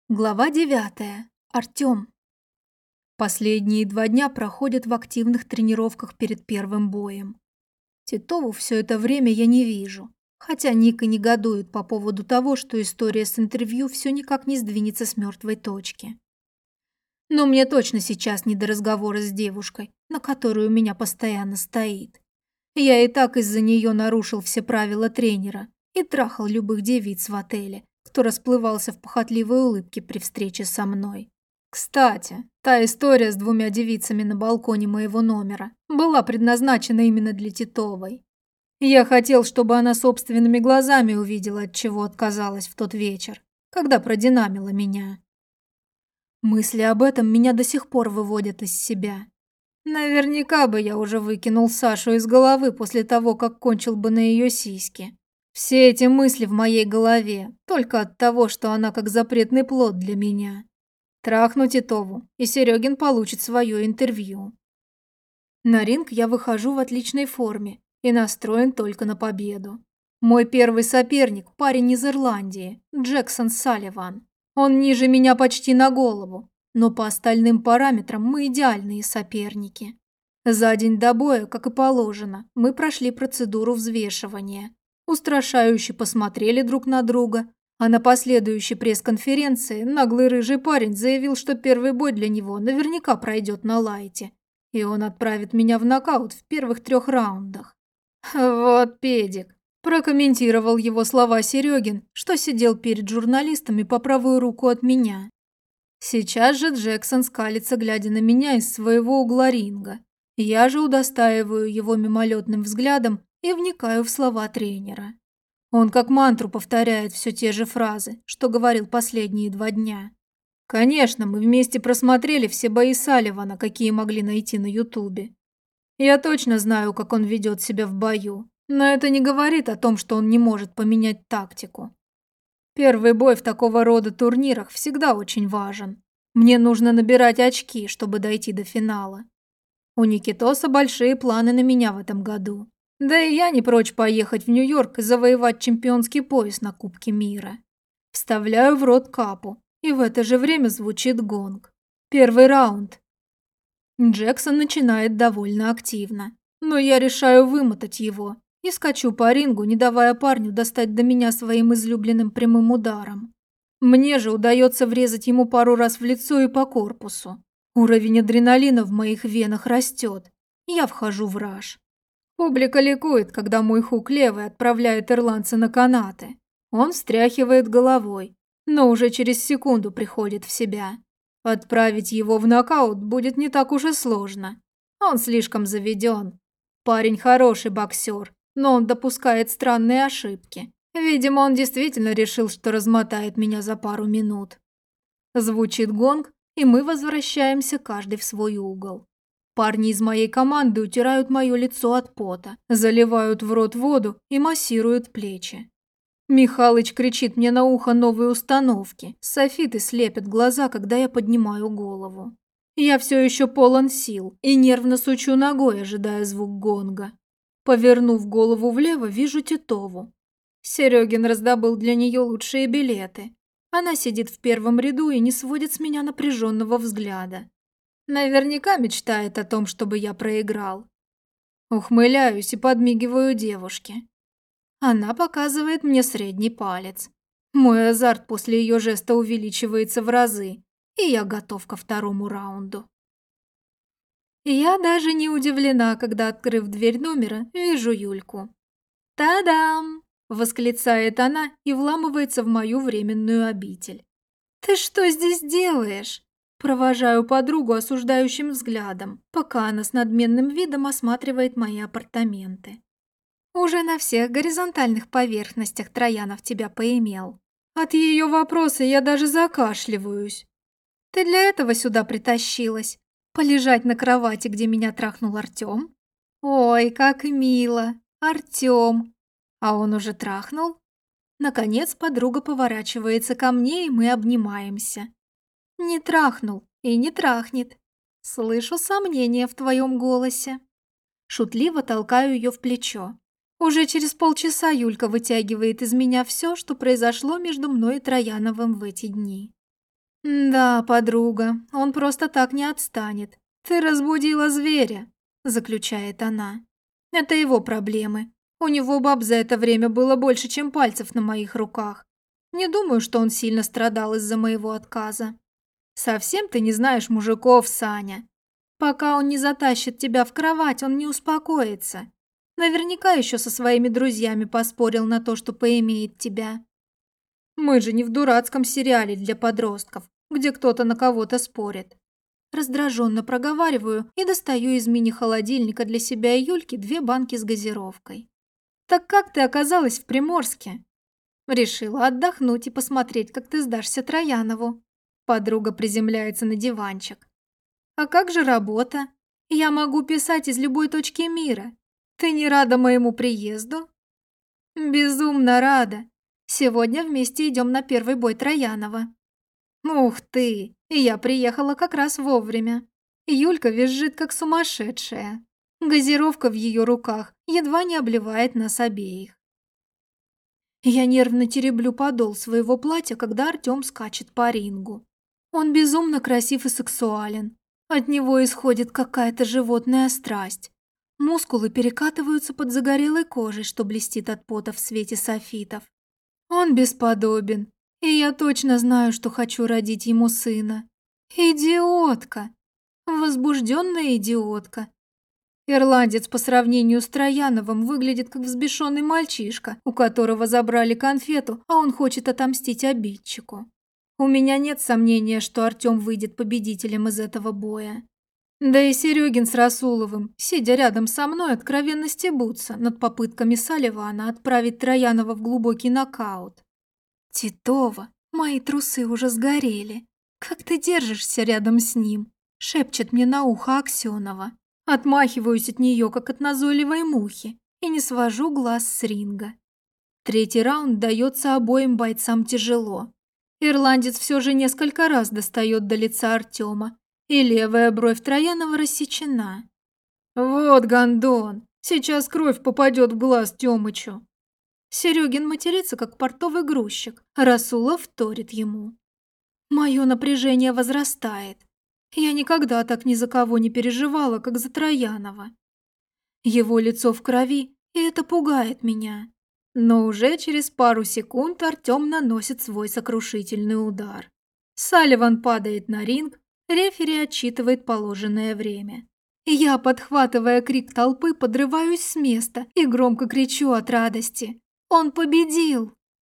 Глава 9. Артём. Последние 2 дня проходят в активных тренировках перед первым боем. Титову все это время я не вижу, хотя Ника негодует по поводу того, что история с интервью все никак не сдвинется с мертвой точки. Но мне точно сейчас не до разговора с девушкой, на которую у меня постоянно стоит. Я и так из-за нее нарушил все правила тренера и трахал любых девиц в отеле, кто расплывался в похотливой улыбке при встрече со мной. Кстати, та история с 2 девицами на балконе моего номера была предназначена именно для Титовой. Я хотел, чтобы она собственными глазами увидела, от чего отказалась в тот вечер, когда продинамила меня. Мысли об этом меня до сих пор выводят из себя. Наверняка бы я уже выкинул Сашу из головы после того, как кончил бы на ее сиськи. Все эти мысли в моей голове только от того, что она как запретный плод для меня. Трахну Титову, и Серегин получит свое интервью. На ринг я выхожу в отличной форме и настроен только на победу. Мой первый соперник – парень из Ирландии, Джексон Салливан. Он ниже меня почти на голову, но по остальным параметрам мы идеальные соперники. За день до боя, как и положено, мы прошли процедуру взвешивания. Устрашающе посмотрели друг на друга, а на последующей пресс-конференции наглый рыжий парень заявил, что первый бой для него наверняка пройдет на лайте, и он отправит меня в нокаут в первых 3 раундах. Вот педик. Прокомментировал его слова Серегин, что сидел перед журналистами по правую руку от меня. Сейчас же Джексон скалится, глядя на меня из своего угла ринга. Я же удостаиваю его мимолетным взглядом и вникаю в слова тренера. Он как мантру повторяет все те же фразы, что говорил последние 2 дня. Конечно, мы вместе просмотрели все бои Салливана, какие могли найти на Ютубе. Я точно знаю, как он ведет себя в бою, но это не говорит о том, что он не может поменять тактику. Первый бой в такого рода турнирах всегда очень важен. Мне нужно набирать очки, чтобы дойти до финала. У Никитоса большие планы на меня в этом году. Да и я не прочь поехать в Нью-Йорк и завоевать чемпионский пояс на Кубке мира. Вставляю в рот капу, и в это же время звучит гонг. Первый раунд. Джексон начинает довольно активно, но я решаю вымотать его и скачу по рингу, не давая парню достать до меня своим излюбленным прямым ударом. Мне же удается врезать ему пару раз в лицо и по корпусу. Уровень адреналина в моих венах растет. Я вхожу в раж. Публика ликует, когда мой хук левый отправляет ирландца на канаты. Он встряхивает головой, но уже через секунду приходит в себя. Отправить его в нокаут будет не так уж и сложно. Он слишком заведен. Парень хороший боксер, но он допускает странные ошибки. Видимо, он действительно решил, что размотает меня за пару минут. Звучит гонг, и мы возвращаемся каждый в свой угол. Парни из моей команды утирают мое лицо от пота, заливают в рот воду и массируют плечи. Михалыч кричит мне на ухо новые установки. Софиты слепят глаза, когда я поднимаю голову. Я все еще полон сил и нервно сучу ногой, ожидая звук гонга. Повернув голову влево, вижу Титову. Серегин раздобыл для нее лучшие билеты. Она сидит в первом ряду и не сводит с меня напряженного взгляда. Наверняка мечтает о том, чтобы я проиграл. Ухмыляюсь и подмигиваю девушке. Она показывает мне средний палец. Мой азарт после ее жеста увеличивается в разы, и я готов ко второму раунду. Я даже не удивлена, когда, открыв дверь номера, вижу Юльку. «Та-дам!» – восклицает она и вламывается в мою временную обитель. «Ты что здесь делаешь?» Провожаю подругу осуждающим взглядом, пока она с надменным видом осматривает мои апартаменты. Уже на всех горизонтальных поверхностях Троянов тебя поимел. От ее вопроса я даже закашливаюсь. Ты для этого сюда притащилась? Полежать на кровати, где меня трахнул Артем? Ой, как мило. Артем. А он уже трахнул? Наконец подруга поворачивается ко мне, и мы обнимаемся. Не трахнул и не трахнет. Слышу сомнения в твоем голосе. Шутливо толкаю ее в плечо. Уже через полчаса Юлька вытягивает из меня все, что произошло между мной и Трояновым в эти дни. «Да, подруга, он просто так не отстанет. Ты разбудила зверя», – заключает она. «Это его проблемы. У него баб за это время было больше, чем пальцев на моих руках. Не думаю, что он сильно страдал из-за моего отказа. Совсем ты не знаешь мужиков, Саня. Пока он не затащит тебя в кровать, он не успокоится. Наверняка еще со своими друзьями поспорил на то, что поимеет тебя. Мы же не в дурацком сериале для подростков, где кто-то на кого-то спорит». Раздраженно проговариваю и достаю из мини-холодильника для себя и Юльки 2 банки с газировкой. «Так как ты оказалась в Приморске?» «Решила отдохнуть и посмотреть, как ты сдашься Троянову». Подруга приземляется на диванчик. «А как же работа? Я могу писать из любой точки мира. Ты не рада моему приезду?» «Безумно рада. Сегодня вместе идем на первый бой Троянова». «Ух ты! Я приехала как раз вовремя». Юлька визжит, как сумасшедшая. Газировка в ее руках едва не обливает нас обеих. Я нервно тереблю подол своего платья, когда Артём скачет по рингу. Он безумно красив и сексуален. От него исходит какая-то животная страсть. Мускулы перекатываются под загорелой кожей, что блестит от пота в свете софитов. Он бесподобен, и я точно знаю, что хочу родить ему сына. Идиотка! Возбужденная идиотка. Ирландец по сравнению с Трояновым выглядит как взбешенный мальчишка, у которого забрали конфету, а он хочет отомстить обидчику. У меня нет сомнения, что Артём выйдет победителем из этого боя. Да и Серёгин с Расуловым, сидя рядом со мной, откровенно стебутся над попытками Салливана отправить Троянова в глубокий нокаут. «Титова, мои трусы уже сгорели. Как ты держишься рядом с ним?» – шепчет мне на ухо Аксёнова. Отмахиваюсь от неё, как от назойливой мухи, и не свожу глаз с ринга. 3-й раунд даётся обоим бойцам тяжело. Ирландец всё же несколько раз достаёт до лица Артёма, и левая бровь Троянова рассечена. «Вот гондон! Сейчас кровь попадёт в глаз Тёмычу!» Серёгин матерится, как портовый грузчик, Расулов вторит ему. Моё напряжение возрастает. Я никогда так ни за кого не переживала, как за Троянова. Его лицо в крови, и это пугает меня. Но уже через пару секунд Артём наносит свой сокрушительный удар. Салливан падает на ринг, рефери отсчитывает положенное время. Я, подхватывая крик толпы, подрываюсь с места и громко кричу от радости. Он победил!